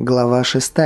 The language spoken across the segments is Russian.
Глава 6.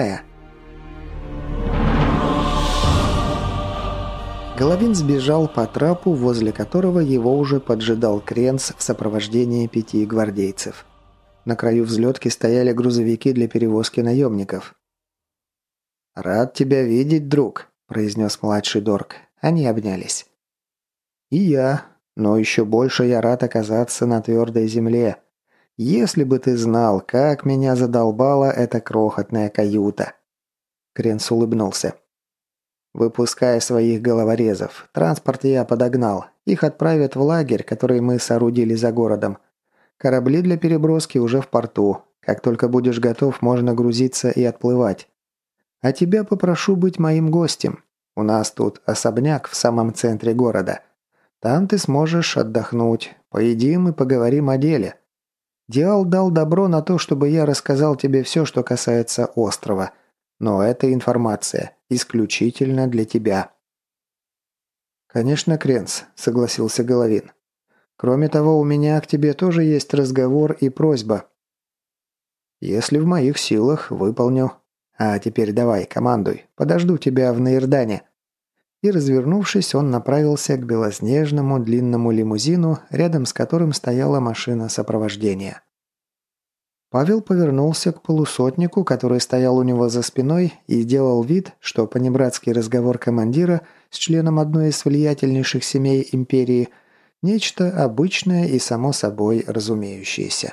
Головин сбежал по трапу, возле которого его уже поджидал Кренц в сопровождении 5 гвардейцев. На краю взлетки стояли грузовики для перевозки наемников. «Рад тебя видеть, друг», – произнес младший Дорк. Они обнялись. «И я. Но еще больше я рад оказаться на твердой земле. Если бы ты знал, как меня задолбала эта крохотная каюта». Кренц улыбнулся. «Выпускай своих головорезов. Транспорт я подогнал. Их отправят в лагерь, который мы соорудили за городом. Корабли для переброски уже в порту. Как только будешь готов, можно грузиться и отплывать. А тебя попрошу быть моим гостем. У нас тут особняк в самом центре города. Там ты сможешь отдохнуть. Поедим и поговорим о деле. Диал дал добро на то, чтобы я рассказал тебе все, что касается острова. Но эта информация исключительно для тебя». «Конечно, Кренц», — согласился Головин. «Кроме того, у меня к тебе тоже есть разговор и просьба». «Если в моих силах, выполню. А теперь давай, командуй. Подожду тебя в Наирдане». И, развернувшись, он направился к белоснежному длинному лимузину, рядом с которым стояла машина сопровождения. Павел повернулся к полусотнику, который стоял у него за спиной, и сделал вид, что понебратский разговор командира с членом одной из влиятельнейших семей империи – нечто обычное и само собой разумеющееся.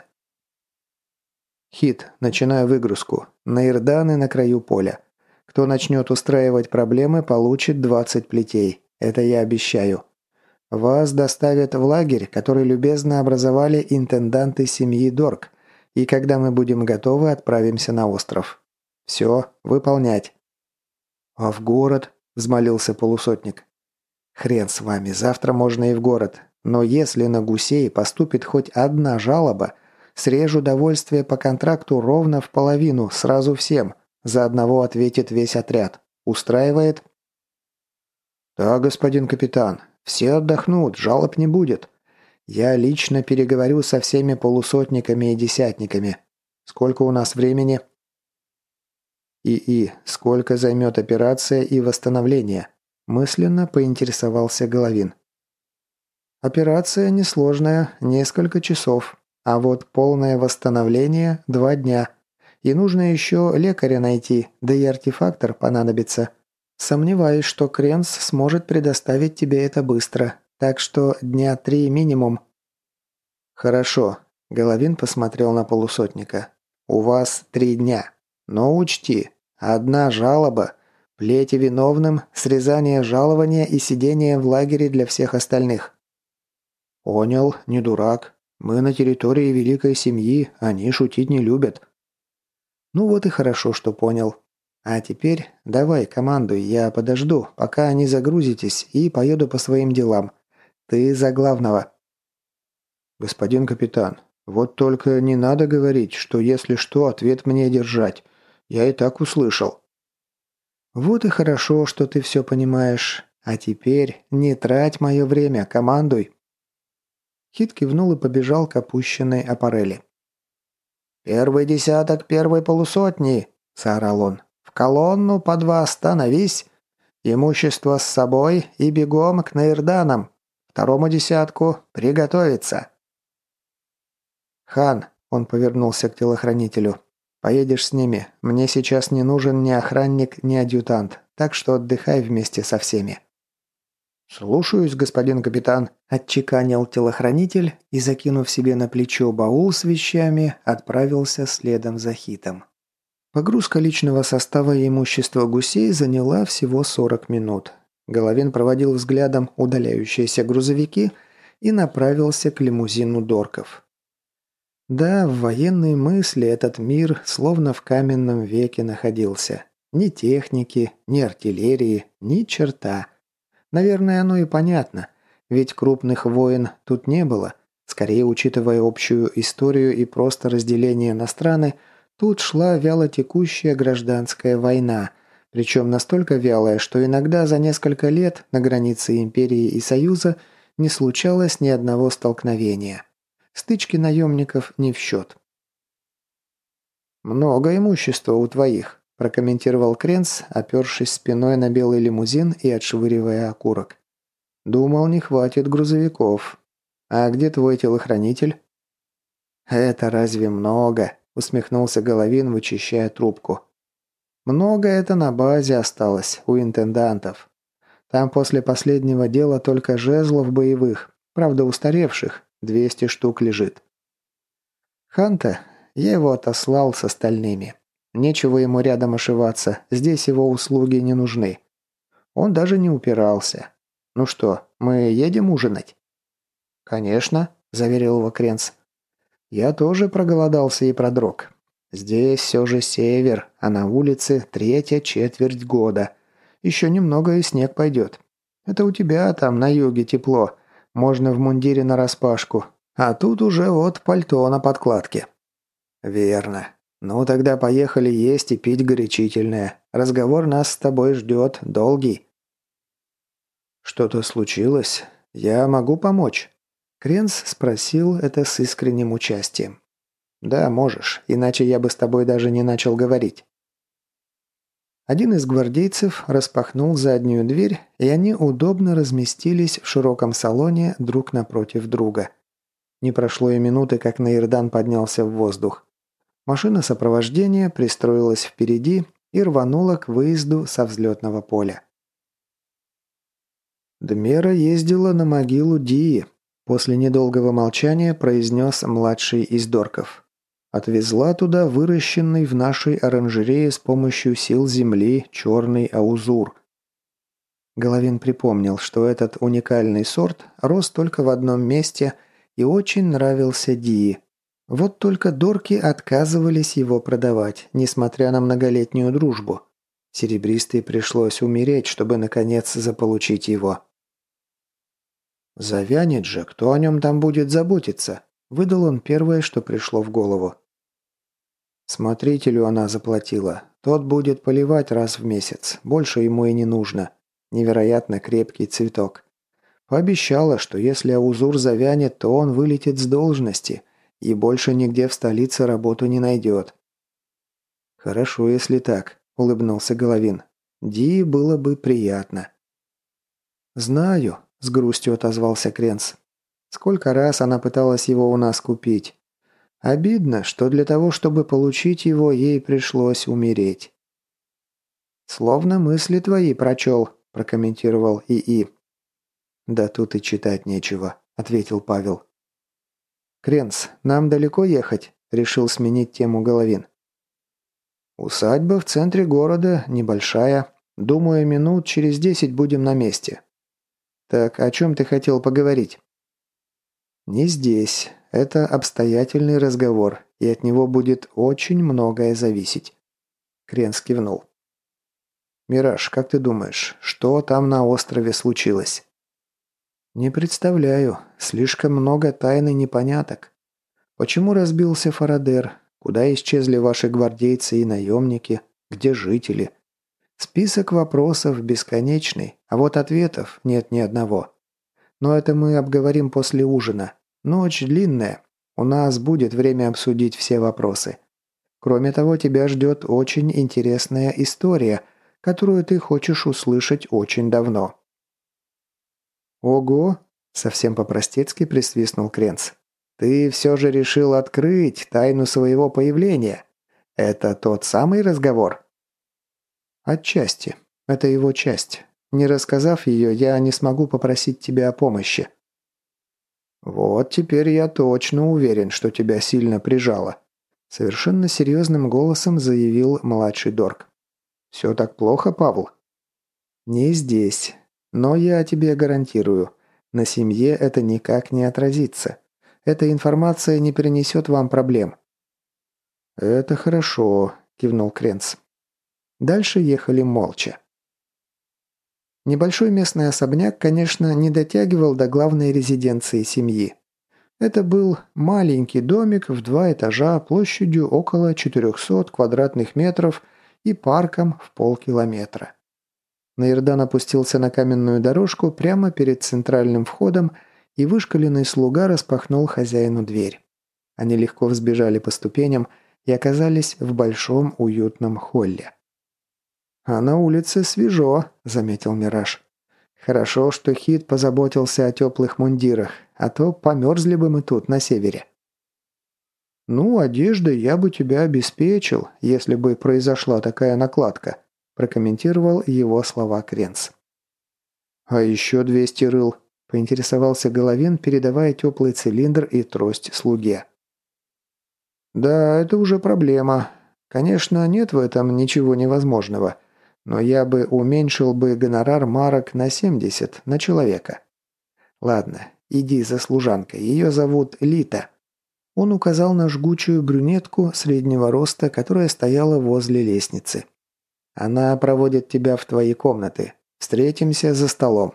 «Хит, начинаю выгрузку. Наирданы на краю поля. Кто начнет устраивать проблемы, получит 20 плетей. Это я обещаю. Вас доставят в лагерь, который любезно образовали интенданты семьи Дорк. И когда мы будем готовы, отправимся на остров. Все, выполнять». «А в город?» – взмолился полусотник. «Хрен с вами, завтра можно и в город. Но если на гусей поступит хоть одна жалоба, срежу довольствие по контракту ровно в половину, сразу всем. За одного ответит весь отряд. Устраивает?» «Да, господин капитан. Все отдохнут, жалоб не будет. Я лично переговорю со всеми полусотниками и десятниками. Сколько у нас времени?» «И сколько займет операция и восстановление?» Мысленно поинтересовался Головин. «Операция несложная, несколько часов. А вот полное восстановление – 2 дня. И нужно еще лекаря найти, да и артефактор понадобится. Сомневаюсь, что Кренц сможет предоставить тебе это быстро. Так что 3 дня минимум». «Хорошо», – Головин посмотрел на полусотника. «У вас 3 дня. Но учти, одна жалоба, плети виновным, срезание жалования и сидение в лагере для всех остальных». «Понял, не дурак. Мы на территории великой семьи, они шутить не любят». «Ну вот и хорошо, что понял. А теперь давай, командуй, я подожду, пока не загрузитесь, и поеду по своим делам. Ты за главного». «Господин капитан, вот только не надо говорить, что если что, ответ мне держать. Я и так услышал». «Вот и хорошо, что ты все понимаешь. А теперь не трать мое время, командуй». Хит кивнул и побежал к опущенной аппарели. «Первый десяток первой полусотни!» – заорал он. «В колонну по 2 становись! Имущество с собой и бегом к Наирданам! Второму десятку приготовиться!» «Хан!» – он повернулся к телохранителю. «Поедешь с ними. Мне сейчас не нужен ни охранник, ни адъютант, так что отдыхай вместе со всеми». «Слушаюсь, господин капитан», – отчеканил телохранитель и, закинув себе на плечо баул с вещами, отправился следом за Хитом. Погрузка личного состава и имущества гусей заняла всего 40 минут. Головин проводил взглядом удаляющиеся грузовики и направился к лимузину Дорков. Да, в военной мысли этот мир словно в каменном веке находился. Ни техники, ни артиллерии, ни черта. Наверное, оно и понятно, ведь крупных войн тут не было. Скорее, учитывая общую историю и просто разделение на страны, тут шла вялотекущая гражданская война, причем настолько вялая, что иногда за несколько лет на границе империи и союза не случалось ни одного столкновения. Стычки наемников не в счет. «Много имущества у твоих», – прокомментировал Кренц, опершись спиной на белый лимузин и отшвыривая окурок. «Думал, не хватит грузовиков. А где твой телохранитель?» «Это разве много?» – усмехнулся Головин, вычищая трубку. «Много это на базе осталось, у интендантов. Там после последнего дела только жезлов боевых, правда устаревших, 200 штук лежит. Ханта, я его отослал с остальными. Нечего ему рядом ошиваться, здесь его услуги не нужны. Он даже не упирался. Ну что, мы едем ужинать?» «Конечно», – заверил его Кренц. «Я тоже проголодался и продрог. Здесь все же север, а на улице 3-я четверть года. Еще немного и снег пойдет. Это у тебя там на юге тепло. Можно в мундире нараспашку. А тут уже вот пальто на подкладке». «Верно. Ну тогда поехали есть и пить горячительное. Разговор нас с тобой ждет долгий». «Что-то случилось? Я могу помочь?» Кренц спросил это с искренним участием. «Да, можешь, иначе я бы с тобой даже не начал говорить». Один из гвардейцев распахнул заднюю дверь, и они удобно разместились в широком салоне друг напротив друга. Не прошло и минуты, как Наирдан поднялся в воздух. Машина сопровождения пристроилась впереди и рванула к выезду со взлетного поля. «Дмера ездила на могилу Дии», – после недолгого молчания произнес младший из Дорков. «Отвезла туда выращенный в нашей оранжерее с помощью сил земли черный аузур». Головин припомнил, что этот уникальный сорт рос только в одном месте и очень нравился Дии. Вот только Дорки отказывались его продавать, несмотря на многолетнюю дружбу. Серебристой пришлось умереть, чтобы наконец заполучить его. «Завянет же, кто о нем там будет заботиться?» – выдал он первое, что пришло в голову. «Смотрителю она заплатила. Тот будет поливать раз в месяц. Больше ему и не нужно. Невероятно крепкий цветок. Пообещала, что если аузур завянет, то он вылетит с должности и больше нигде в столице работу не найдет». «Хорошо, если так», – улыбнулся Головин. «Ди было бы приятно». «Знаю», – с грустью отозвался Кренц. «Сколько раз она пыталась его у нас купить. Обидно, что для того, чтобы получить его, ей пришлось умереть». «Словно мысли твои прочел», – прокомментировал ИИ. «Да тут и читать нечего», – ответил Павел. «Кренц, нам далеко ехать?» – решил сменить тему Головин. «Усадьба в центре города, небольшая. Думаю, минут через 10 будем на месте». «Так о чем ты хотел поговорить?» «Не здесь. Это обстоятельный разговор, и от него будет очень многое зависеть». Кренц кивнул. «Мираж, как ты думаешь, что там на острове случилось?» «Не представляю. Слишком много тайн и непоняток. Почему разбился Фарадер? Куда исчезли ваши гвардейцы и наемники? Где жители? Список вопросов бесконечный, а вот ответов нет ни одного. Но это мы обговорим после ужина. Ночь длинная. У нас будет время обсудить все вопросы. Кроме того, тебя ждет очень интересная история, которую ты хочешь услышать очень давно». «Ого!» – совсем по-простецки присвистнул Кренц. «Ты все же решил открыть тайну своего появления. Это тот самый разговор?» «Отчасти. Это его часть. Не рассказав ее, я не смогу попросить тебя о помощи». «Вот теперь я точно уверен, что тебя сильно прижало», – совершенно серьезным голосом заявил младший Дорк. «Все так плохо, Павл?» «Не здесь. Но я тебе гарантирую, на семье это никак не отразится. Эта информация не принесет вам проблем». «Это хорошо», – кивнул Кренц. Дальше ехали молча. Небольшой местный особняк, конечно, не дотягивал до главной резиденции семьи. Это был маленький домик в 2 этажа площадью около 400 квадратных метров и парком в полкилометра. Наирдан опустился на каменную дорожку прямо перед центральным входом, и вышкаленный слуга распахнул хозяину дверь. Они легко взбежали по ступеням и оказались в большом уютном холле. «А на улице свежо», – заметил Мираж. «Хорошо, что Хит позаботился о теплых мундирах, а то померзли бы мы тут, на севере». «Ну, одеждой я бы тебя обеспечил, если бы произошла такая накладка», – прокомментировал его слова Кренц. «А еще 200 рыл», – поинтересовался Головин, передавая теплый цилиндр и трость слуге. «Да, это уже проблема. Конечно, нет в этом ничего невозможного. Но я бы уменьшил бы гонорар марок на 70 на человека. Ладно, иди за служанкой, ее зовут Лита». Он указал на жгучую брюнетку среднего роста, которая стояла возле лестницы. «Она проводит тебя в твои комнаты. Встретимся за столом».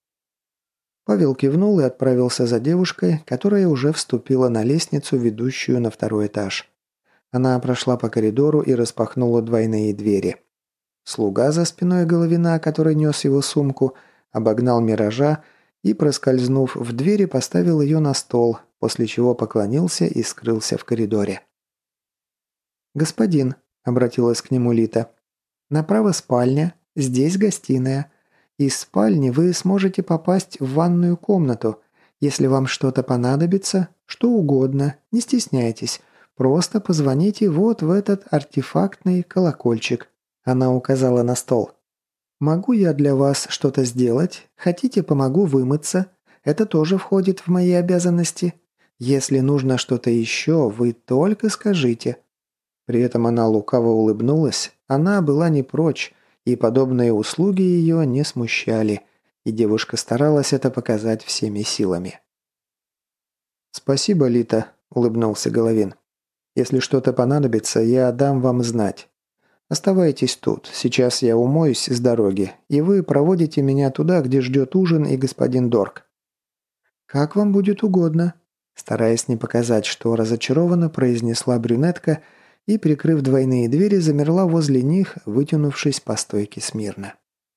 Павел кивнул и отправился за девушкой, которая уже вступила на лестницу, ведущую на второй этаж. Она прошла по коридору и распахнула двойные двери. Слуга за спиной Головина, который нес его сумку, обогнал Миража и, проскользнув в двери, поставил ее на стол, после чего поклонился и скрылся в коридоре. «Господин», — обратилась к нему Лита, — «направо спальня, здесь гостиная. Из спальни вы сможете попасть в ванную комнату. Если вам что-то понадобится, что угодно, не стесняйтесь, просто позвоните вот в этот артефактный колокольчик». Она указала на стол. «Могу я для вас что-то сделать? Хотите, помогу вымыться? Это тоже входит в мои обязанности. Если нужно что-то еще, вы только скажите». При этом она лукаво улыбнулась, она была не прочь, и подобные услуги ее не смущали, и девушка старалась это показать всеми силами. «Спасибо, Лита», – улыбнулся Головин. «Если что-то понадобится, я дам вам знать. Оставайтесь тут, сейчас я умоюсь с дороги, и вы проводите меня туда, где ждет ужин и господин Дорк». «Как вам будет угодно», – стараясь не показать, что разочарованно произнесла брюнетка и, прикрыв двойные двери, замерла возле них, вытянувшись по стойке смирно.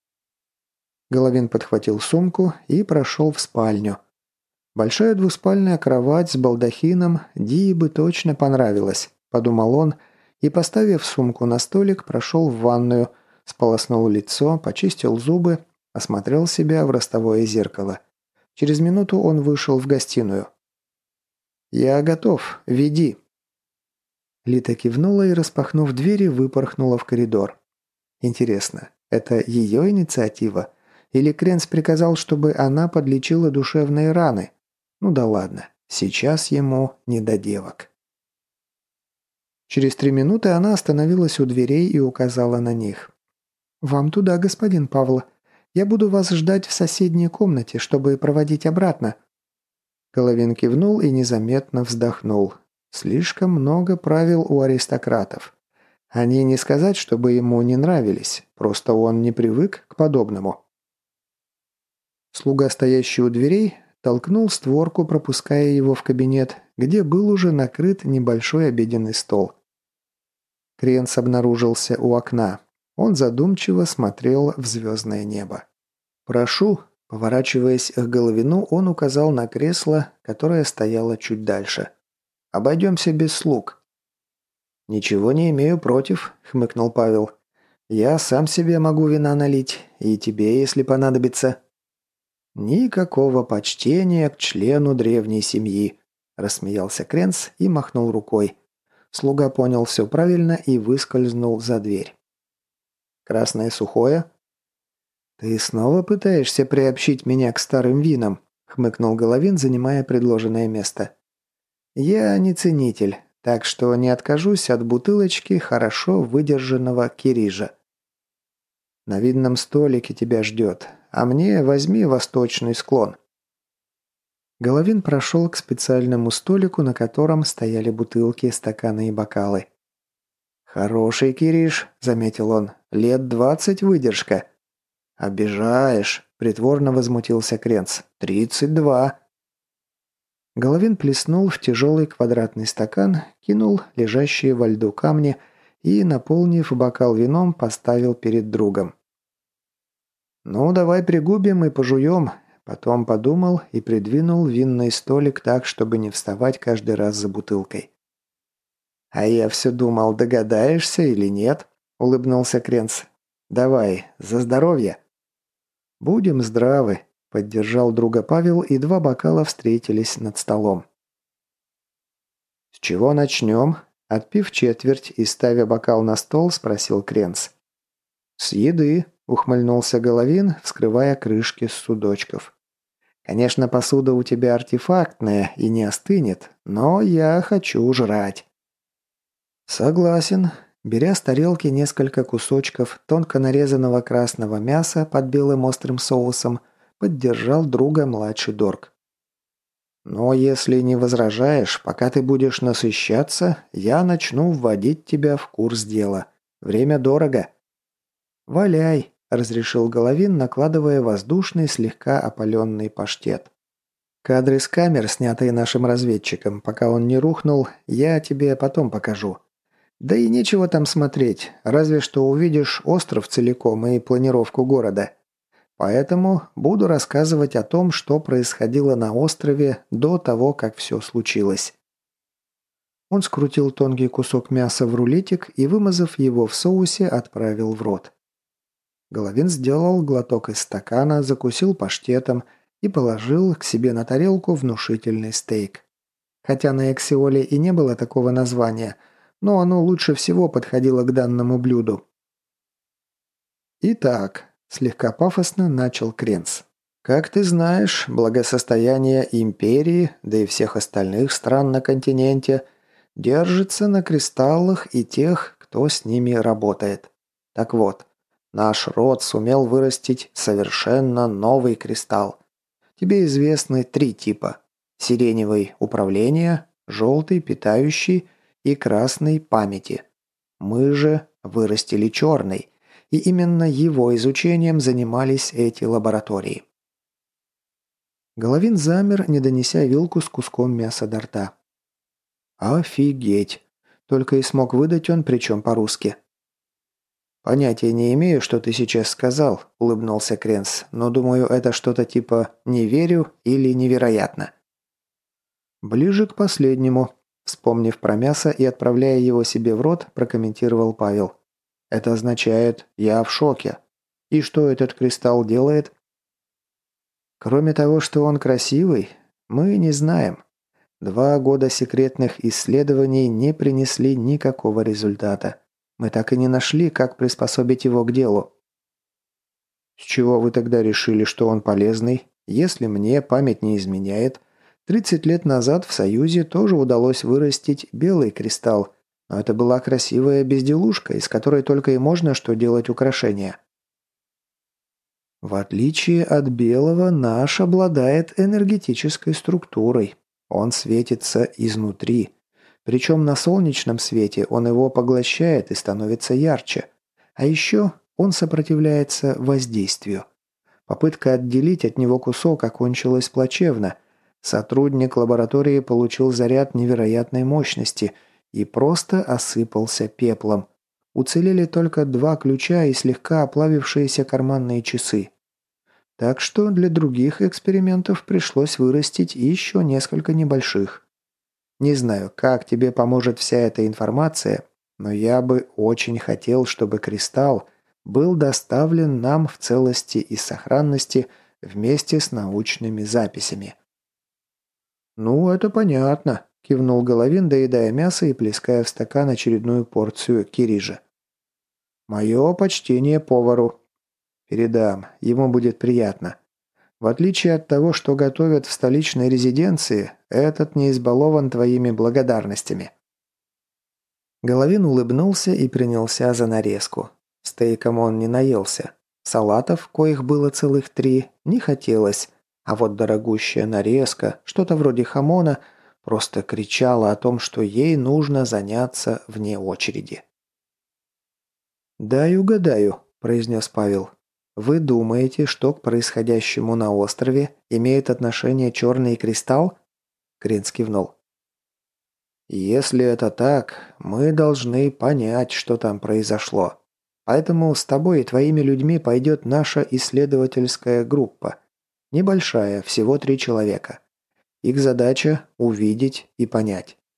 Головин подхватил сумку и прошел в спальню. «Большая двуспальная кровать с балдахином Дии бы точно понравилась», – подумал он, и, поставив сумку на столик, прошел в ванную, сполоснул лицо, почистил зубы, осмотрел себя в ростовое зеркало. Через минуту он вышел в гостиную. «Я готов, веди». Лита кивнула и, распахнув двери, выпорхнула в коридор. Интересно, это ее инициатива? Или Кренц приказал, чтобы она подлечила душевные раны? Ну да ладно, сейчас ему не до девок. Через 3 минуты она остановилась у дверей и указала на них. «Вам туда, господин Павло. Я буду вас ждать в соседней комнате, чтобы проводить обратно». Головин кивнул и незаметно вздохнул. Слишком много правил у аристократов. Они не сказать, чтобы ему не нравились, просто он не привык к подобному. Слуга, стоящий у дверей, толкнул створку, пропуская его в кабинет, где был уже накрыт небольшой обеденный стол. Кренц обнаружился у окна. Он задумчиво смотрел в звездное небо. «Прошу», – поворачиваясь к Головину, он указал на кресло, которое стояло чуть дальше. «Обойдемся без слуг». «Ничего не имею против», – хмыкнул Павел. «Я сам себе могу вина налить, и тебе, если понадобится». «Никакого почтения к члену древней семьи», – рассмеялся Кренц и махнул рукой. Слуга понял все правильно и выскользнул за дверь. «Красное сухое?» «Ты снова пытаешься приобщить меня к старым винам», – хмыкнул Головин, занимая предложенное место. «Я не ценитель, так что не откажусь от бутылочки хорошо выдержанного кирижа. На видном столике тебя ждет, а мне возьми восточный склон». Головин прошел к специальному столику, на котором стояли бутылки, стаканы и бокалы. «Хороший кириш», – заметил он, – «лет 20 выдержка». «Обижаешь», – притворно возмутился Кренц. 32. Головин плеснул в тяжелый квадратный стакан, кинул лежащие во льду камни и, наполнив бокал вином, поставил перед другом. «Ну, давай пригубим и пожуем», – потом подумал и придвинул винный столик так, чтобы не вставать каждый раз за бутылкой. «А я все думал, догадаешься или нет?» – улыбнулся Кренц. «Давай, за здоровье!» «Будем здравы», – поддержал друга Павел, и два бокала встретились над столом. «С чего начнем?» – отпив четверть и ставя бокал на стол, спросил Кренц. «С еды», – ухмыльнулся Головин, вскрывая крышки с судочков. «Конечно, посуда у тебя артефактная и не остынет, но я хочу жрать». «Согласен». Беря с тарелки несколько кусочков тонко нарезанного красного мяса под белым острым соусом, поддержал друга младший Дорк. «Но если не возражаешь, пока ты будешь насыщаться, я начну вводить тебя в курс дела. Время дорого». «Валяй», – разрешил Головин, накладывая воздушный, слегка опаленный паштет. «Кадры с камер, снятые нашим разведчиком, пока он не рухнул, я тебе потом покажу. Да и нечего там смотреть, разве что увидишь остров целиком и планировку города. Поэтому буду рассказывать о том, что происходило на острове до того, как все случилось». Он скрутил тонкий кусок мяса в рулетик и, вымазав его в соусе, отправил в рот. Головин сделал глоток из стакана, закусил паштетом и положил к себе на тарелку внушительный стейк. Хотя на Эксиоле и не было такого названия, но оно лучше всего подходило к данному блюду. «Итак», – слегка пафосно начал Кренц. «Как ты знаешь, благосостояние империи, да и всех остальных стран на континенте, держится на кристаллах и тех, кто с ними работает. Так вот, наш род сумел вырастить совершенно новый кристалл. Тебе известны 3 типа. Сиреневый – управление, желтый – питающий и красный – памяти. Мы же вырастили черный, и именно его изучением занимались эти лаборатории». Головин замер, не донеся вилку с куском мяса до рта. «Офигеть!» – только и смог выдать он, причем по-русски. «Понятия не имею, что ты сейчас сказал», – улыбнулся Кренц, «но думаю, это что-то типа «не верю» или «невероятно». «Ближе к последнему», – вспомнив про мясо и отправляя его себе в рот, прокомментировал Павел. «Это означает «я в шоке». И что этот кристалл делает?» «Кроме того, что он красивый, мы не знаем. 2 года секретных исследований не принесли никакого результата. Мы так и не нашли, как приспособить его к делу». «С чего вы тогда решили, что он полезный? Если мне память не изменяет, 30 лет назад в Союзе тоже удалось вырастить белый кристалл, но это была красивая безделушка, из которой только и можно что делать украшения». «В отличие от белого, наш обладает энергетической структурой. Он светится изнутри. Причем на солнечном свете он его поглощает и становится ярче. А еще он сопротивляется воздействию. Попытка отделить от него кусок окончилась плачевно. Сотрудник лаборатории получил заряд невероятной мощности и просто осыпался пеплом. Уцелели только 2 ключа и слегка оплавившиеся карманные часы. Так что для других экспериментов пришлось вырастить еще несколько небольших. Не знаю, как тебе поможет вся эта информация, но я бы очень хотел, чтобы кристалл был доставлен нам в целости и сохранности вместе с научными записями». «Ну, это понятно», – кивнул Головин, доедая мясо и плеская в стакан очередную порцию кирижа. «Мое почтение повару. Передам, ему будет приятно. В отличие от того, что готовят в столичной резиденции, этот не избалован твоими благодарностями». Головин улыбнулся и принялся за нарезку. Стейком он не наелся. Салатов, коих было целых 3, не хотелось, а вот дорогущая нарезка, что-то вроде хамона, просто кричала о том, что ей нужно заняться вне очереди. «Дай угадаю», – произнес Павел. «Вы думаете, что к происходящему на острове имеет отношение черный кристалл?» Кренц кивнул. «Если это так, мы должны понять, что там произошло. Поэтому с тобой и твоими людьми пойдет наша исследовательская группа. Небольшая, всего 3 человека. Их задача – увидеть и понять.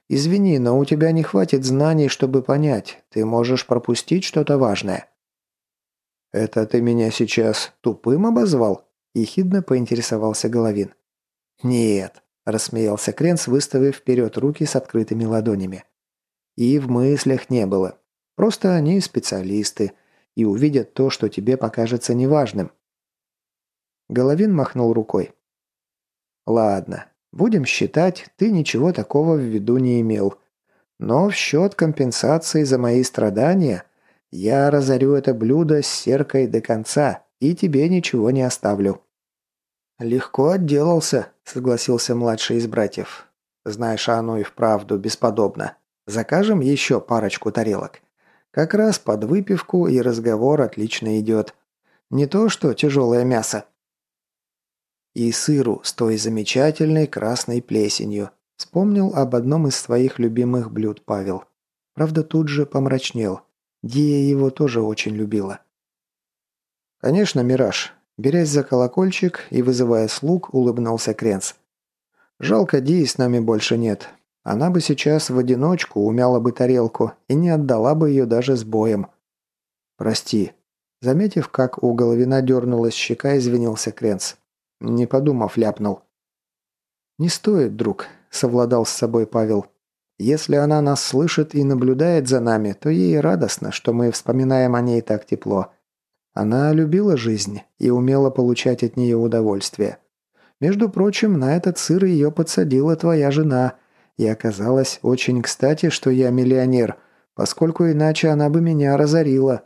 Извини, но у тебя не хватит знаний, чтобы понять. Ты можешь пропустить что-то важное». «Это ты меня сейчас тупым обозвал?» – ехидно поинтересовался Головин. «Нет», – рассмеялся Кренц, выставив вперед руки с открытыми ладонями. «И в мыслях не было. Просто они специалисты и увидят то, что тебе покажется неважным». Головин махнул рукой. «Ладно, будем считать, ты ничего такого в виду не имел. Но в счет компенсации за мои страдания я разорю это блюдо с серкой до конца и тебе ничего не оставлю». «Легко отделался», — согласился младший из братьев. «Знаешь, оно и вправду бесподобно. Закажем еще парочку тарелок. Как раз под выпивку и разговор отлично идет. Не то что тяжелое мясо». «И сыру с той замечательной красной плесенью», — вспомнил об одном из своих любимых блюд Павел. Правда, тут же помрачнел. Дия его тоже очень любила. «Конечно, Мираж», — берясь за колокольчик и вызывая слуг, улыбнулся Кренц. «Жалко, Дии с нами больше нет. Она бы сейчас в одиночку умяла бы тарелку и не отдала бы ее даже с боем». «Прости». Заметив, как у Головина дернулась щека, извинился Кренц. Не подумав, ляпнул. «Не стоит, друг», — совладал с собой Павел. «Если она нас слышит и наблюдает за нами, то ей радостно, что мы вспоминаем о ней так тепло. Она любила жизнь и умела получать от нее удовольствие. Между прочим, на этот сыр ее подсадила твоя жена, и оказалось очень кстати, что я миллионер, поскольку иначе она бы меня разорила».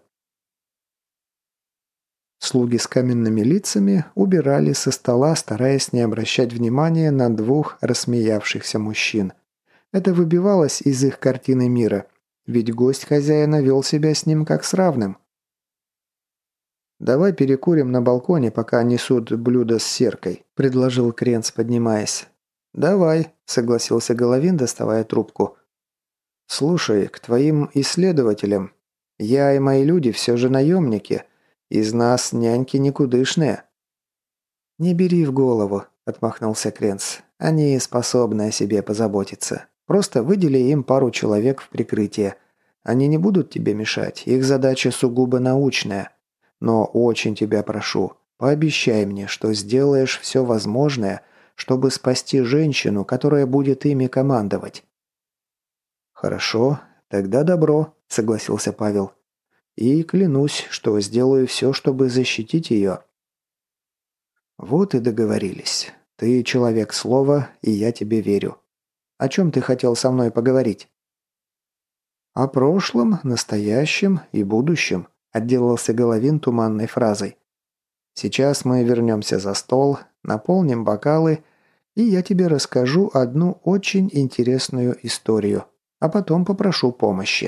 Слуги с каменными лицами убирали со стола, стараясь не обращать внимания на двух рассмеявшихся мужчин. Это выбивалось из их картины мира, ведь гость хозяина вел себя с ним как с равным. «Давай перекурим на балконе, пока несут блюдо с серкой», – предложил Кренц, поднимаясь. «Давай», – согласился Головин, доставая трубку. «Слушай, к твоим исследователям. Я и мои люди все же наемники. Из нас няньки никудышные». «Не бери в голову», – отмахнулся Кренц. «Они способны о себе позаботиться. Просто выдели им пару человек в прикрытие. Они не будут тебе мешать, их задача сугубо научная. Но очень тебя прошу, пообещай мне, что сделаешь все возможное, чтобы спасти женщину, которая будет ими командовать». «Хорошо, тогда добро», – согласился Павел. «И клянусь, что сделаю все, чтобы защитить ее». «Вот и договорились. Ты человек слова, и я тебе верю. О чем ты хотел со мной поговорить?» «О прошлом, настоящем и будущем», – отделался Головин туманной фразой. «Сейчас мы вернемся за стол, наполним бокалы, и я тебе расскажу одну очень интересную историю, а потом попрошу помощи».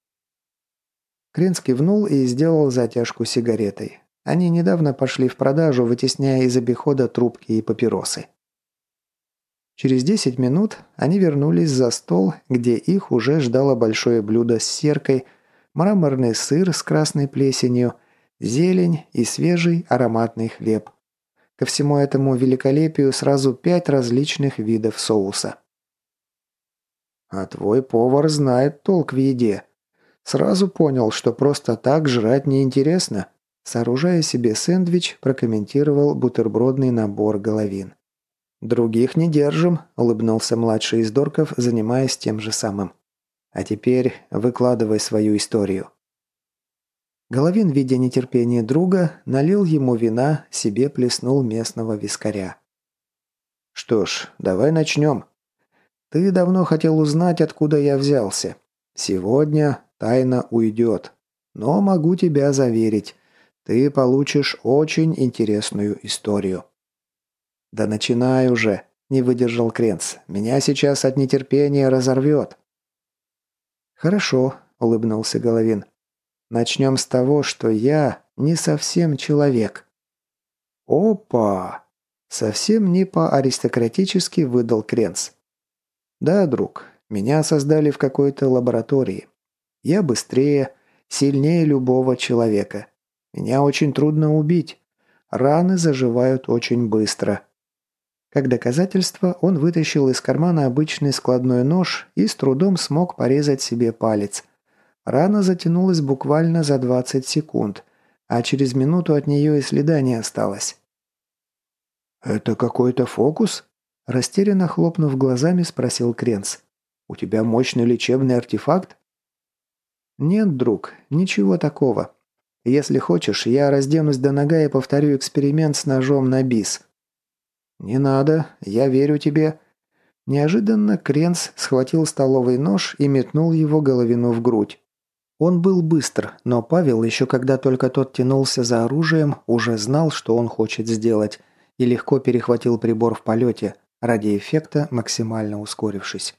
Кренц кивнул и сделал затяжку сигаретой. Они недавно пошли в продажу, вытесняя из обихода трубки и папиросы. Через 10 минут они вернулись за стол, где их уже ждало большое блюдо с серкой, мраморный сыр с красной плесенью, зелень и свежий ароматный хлеб. Ко всему этому великолепию сразу 5 различных видов соуса. «А твой повар знает толк в еде. Сразу понял, что просто так жрать неинтересно», сооружая себе сэндвич, прокомментировал бутербродный набор Головин. «Других не держим», – улыбнулся младший из дорков, занимаясь тем же самым. «А теперь выкладывай свою историю». Головин, видя нетерпение друга, налил ему вина, себе плеснул местного вискаря. «Что ж, давай начнем. Ты давно хотел узнать, откуда я взялся. Сегодня тайна уйдет. Но могу тебя заверить, ты получишь очень интересную историю». «Да начинай уже», – не выдержал Кренц. «Меня сейчас от нетерпения разорвет». «Хорошо», – улыбнулся Головин. «Начнем с того, что я не совсем человек». «Опа!» – совсем не по-аристократически выдал Кренц. «Да, друг, меня создали в какой-то лаборатории. Я быстрее, сильнее любого человека. Меня очень трудно убить. Раны заживают очень быстро. Как доказательство, он вытащил из кармана обычный складной нож и с трудом смог порезать себе палец. Рана затянулась буквально за 20 секунд, а через минуту от нее и следа не осталось. «Это какой-то фокус?» Растерянно хлопнув глазами, спросил Кренц. «У тебя мощный лечебный артефакт?» «Нет, друг, ничего такого. Если хочешь, я разденусь до нога и повторю эксперимент с ножом на бис». «Не надо, я верю тебе». Неожиданно Кренц схватил столовый нож и метнул его Головину в грудь. Он был быстр, но Павел, еще когда только тот тянулся за оружием, уже знал, что он хочет сделать, и легко перехватил прибор в полете, ради эффекта максимально ускорившись.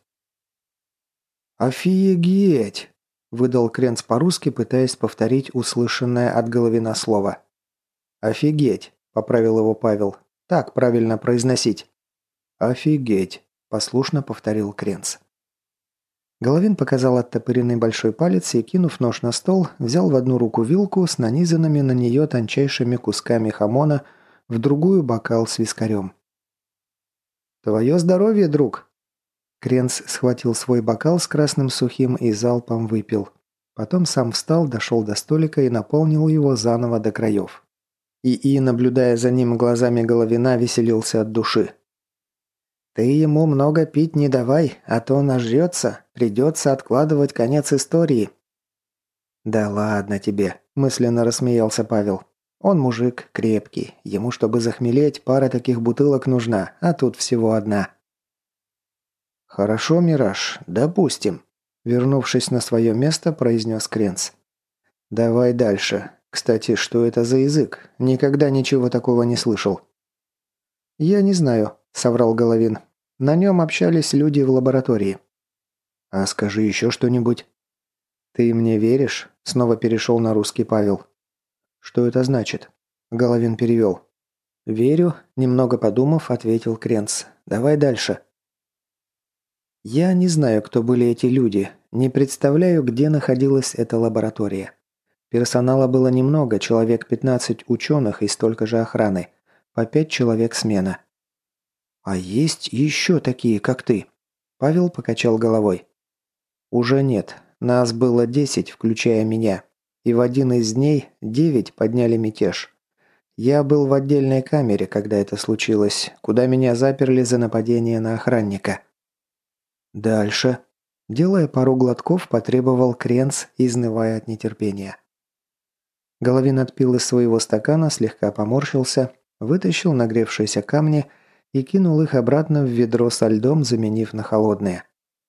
«Офигеть!» – выдал Кренц по-русски, пытаясь повторить услышанное от Головина слово. «Офигеть!» – поправил его Павел. «Так правильно произносить». «Офигеть!» – послушно повторил Кренц. Головин показал оттопыренный большой палец и, кинув нож на стол, взял в одну руку вилку с нанизанными на нее тончайшими кусками хамона, в другую бокал с вискарем. «Твое здоровье, друг!» Кренц схватил свой бокал с красным сухим и залпом выпил. Потом сам встал, дошел до столика и наполнил его заново до краев. ИИ, наблюдая за ним глазами Головина, веселился от души. «Ты ему много пить не давай, а то нажрется, придется откладывать конец истории». «Да ладно тебе», – мысленно рассмеялся Павел. «Он мужик крепкий, ему, чтобы захмелеть, пара таких бутылок нужна, а тут всего одна». «Хорошо, Мираж, допустим», – вернувшись на свое место, произнес Кренц. «Давай дальше. Кстати, что это за язык? Никогда ничего такого не слышал». «Я не знаю», – соврал Головин. «На нем общались люди в лаборатории». «А скажи еще что-нибудь». «Ты мне веришь?» – снова перешел на русский Павел. «Что это значит?» – Головин перевел. «Верю», – немного подумав, ответил Кренц. «Давай дальше». «Я не знаю, кто были эти люди. Не представляю, где находилась эта лаборатория. Персонала было немного, человек 15 ученых и столько же охраны. По 5 человек смена». «А есть еще такие, как ты?» Павел покачал головой. «Уже нет. Нас было 10, включая меня. И в один из дней 9 подняли мятеж. Я был в отдельной камере, когда это случилось, куда меня заперли за нападение на охранника». «Дальше». Делая пару глотков, потребовал Кренц, изнывая от нетерпения. Головин отпил из своего стакана, слегка поморщился, вытащил нагревшиеся камни и кинул их обратно в ведро со льдом, заменив на холодные.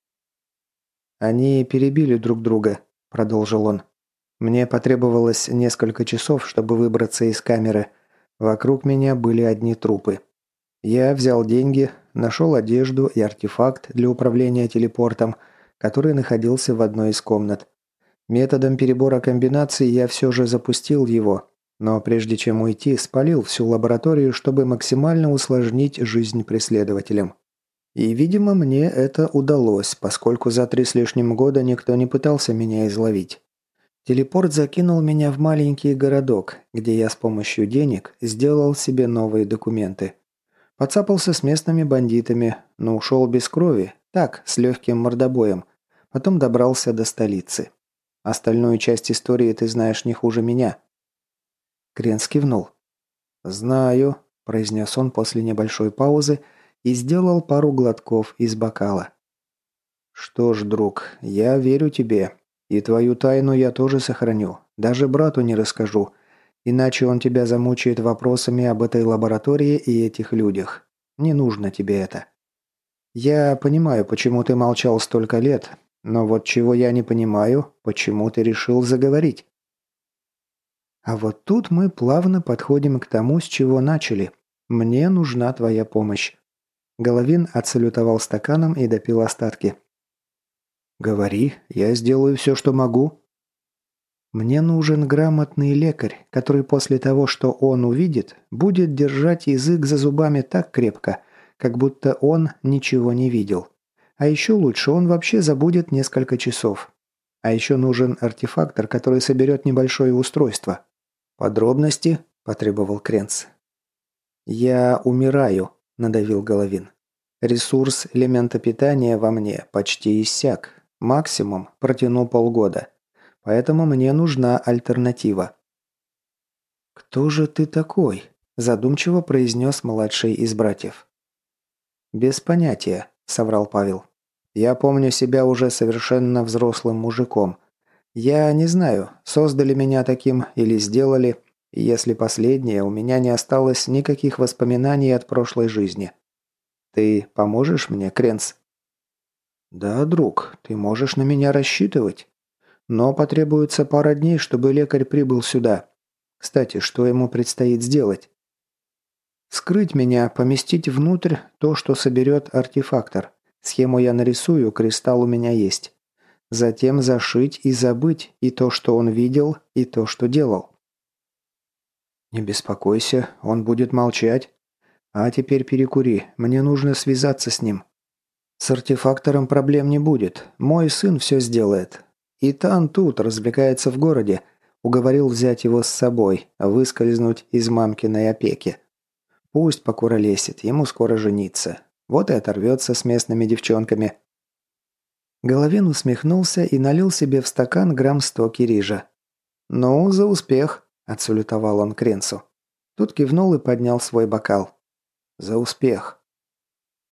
«Они перебили друг друга», – продолжил он. «Мне потребовалось несколько часов, чтобы выбраться из камеры. Вокруг меня были одни трупы. Я взял деньги, нашел одежду и артефакт для управления телепортом, который находился в одной из комнат. Методом перебора комбинаций я все же запустил его, но прежде чем уйти, спалил всю лабораторию, чтобы максимально усложнить жизнь преследователям. И, видимо, мне это удалось, поскольку за 3 с лишним года никто не пытался меня изловить. Телепорт закинул меня в маленький городок, где я с помощью денег сделал себе новые документы. Подцапался с местными бандитами, но ушел без крови, так, с легким мордобоем. Потом добрался до столицы. Остальную часть истории ты знаешь не хуже меня». Кренц кивнул. «Знаю», – произнес он после небольшой паузы и сделал пару глотков из бокала. «Что ж, друг, я верю тебе. И твою тайну я тоже сохраню. Даже брату не расскажу. Иначе он тебя замучает вопросами об этой лаборатории и этих людях. Не нужно тебе это. Я понимаю, почему ты молчал столько лет, но вот чего я не понимаю, почему ты решил заговорить». А вот тут мы плавно подходим к тому, с чего начали. Мне нужна твоя помощь. Головин отсалютовал стаканом и допил остатки. «Говори, я сделаю все, что могу». «Мне нужен грамотный лекарь, который после того, что он увидит, будет держать язык за зубами так крепко, как будто он ничего не видел. А еще лучше, он вообще забудет несколько часов. А еще нужен артефактор, который соберет небольшое устройство». «Подробности?» – потребовал Кренц. «Я умираю», надавил Головин. «Ресурс элемента питания во мне почти иссяк. Максимум протяну полгода. Поэтому мне нужна альтернатива». «Кто же ты такой?» – задумчиво произнес младший из братьев. «Без понятия», – соврал Павел. «Я помню себя уже совершенно взрослым мужиком. Я не знаю, создали меня таким или сделали. И если последнее, у меня не осталось никаких воспоминаний от прошлой жизни. Ты поможешь мне, Кренц?» «Да, друг, ты можешь на меня рассчитывать. Но потребуется пара дней, чтобы лекарь прибыл сюда. Кстати, что ему предстоит сделать?» «Скрыть меня, поместить внутрь то, что соберет артефактор. Схему я нарисую, кристалл у меня есть. Затем зашить и забыть и то, что он видел, и то, что делал». «Не беспокойся, он будет молчать. А теперь перекури, мне нужно связаться с ним». «С артефактором проблем не будет. Мой сын все сделает. Итан тут, развлекается в городе. Уговорил взять его с собой, выскользнуть из мамкиной опеки. Пусть покуролесит, ему скоро жениться. Вот и оторвется с местными девчонками». Головин усмехнулся и налил себе в стакан грамм 100 кирижа. «Ну, за успех!» – отсалютовал он Кренсу. Тут кивнул и поднял свой бокал. «За успех!»